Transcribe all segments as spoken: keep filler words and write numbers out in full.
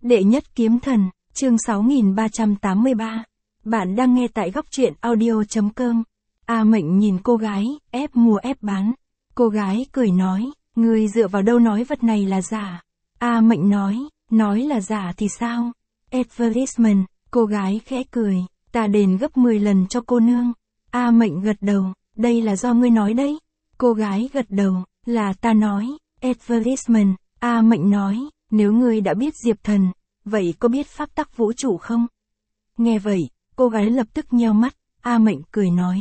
Đệ nhất kiếm thần, chương sáu nghìn ba trăm tám mươi ba. Bạn đang nghe tại góc truyện audio.com. A Mệnh nhìn cô gái, ép mua ép bán. Cô gái cười nói, ngươi dựa vào đâu nói vật này là giả? A Mệnh nói, nói là giả thì sao? Advertisement, cô gái khẽ cười, ta đền gấp mười lần cho cô nương. A Mệnh gật đầu, đây là do ngươi nói đấy. Cô gái gật đầu, là ta nói. Advertisement, A Mệnh nói, nếu ngươi đã biết Diệp Thần, vậy có biết pháp tắc vũ trụ không? Nghe vậy, cô gái lập tức nheo mắt, A Mệnh cười nói.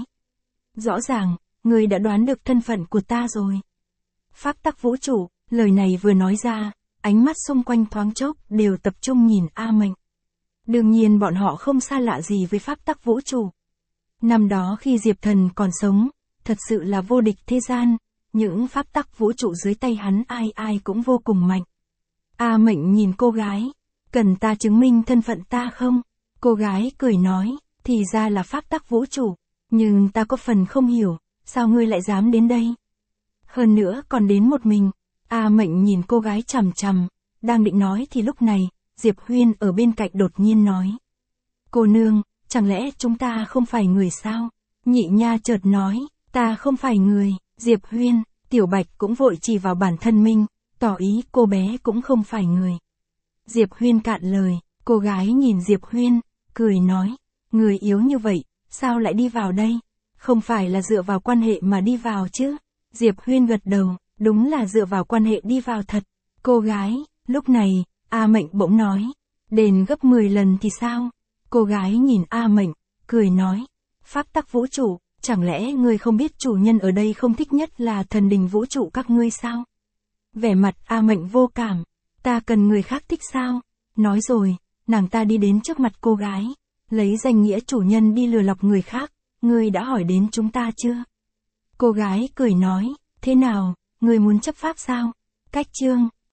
Rõ ràng, ngươi đã đoán được thân phận của ta rồi. Pháp tắc vũ trụ, lời này vừa nói ra, ánh mắt xung quanh thoáng chốc đều tập trung nhìn A Mệnh. Đương nhiên bọn họ không xa lạ gì với pháp tắc vũ trụ. Năm đó khi Diệp Thần còn sống, thật sự là vô địch thế gian, những pháp tắc vũ trụ dưới tay hắn ai ai cũng vô cùng mạnh. A Mệnh nhìn cô gái, cần ta chứng minh thân phận ta không? Cô gái cười nói, thì ra là pháp tắc vũ trụ, nhưng ta có phần không hiểu, sao ngươi lại dám đến đây? Hơn nữa còn đến một mình. A Mệnh nhìn cô gái chằm chằm, đang định nói thì lúc này, Diệp Huyên ở bên cạnh đột nhiên nói. Cô nương, chẳng lẽ chúng ta không phải người sao? Nhị nha chợt nói, ta không phải người. Diệp Huyên, Tiểu Bạch cũng vội chỉ vào bản thân mình, tỏ ý cô bé cũng không phải người. Diệp Huyên cạn lời, cô gái nhìn Diệp Huyên, cười nói, người yếu như vậy, sao lại đi vào đây? Không phải là dựa vào quan hệ mà đi vào chứ? Diệp Huyên gật đầu, đúng là dựa vào quan hệ đi vào thật. Cô gái, lúc này, A Mệnh bỗng nói, đền gấp mười lần thì sao? Cô gái nhìn A Mệnh, cười nói, pháp tắc vũ trụ, chẳng lẽ ngươi không biết chủ nhân ở đây không thích nhất là thần đình vũ trụ các ngươi sao? Vẻ mặt A Mệnh vô cảm, ta cần người khác thích sao? Nói rồi, nàng ta đi đến trước mặt cô gái, lấy danh nghĩa chủ nhân đi lừa lọc người khác, ngươi đã hỏi đến chúng ta chưa? Cô gái cười nói, thế nào, ngươi muốn chấp pháp sao? Cách chương,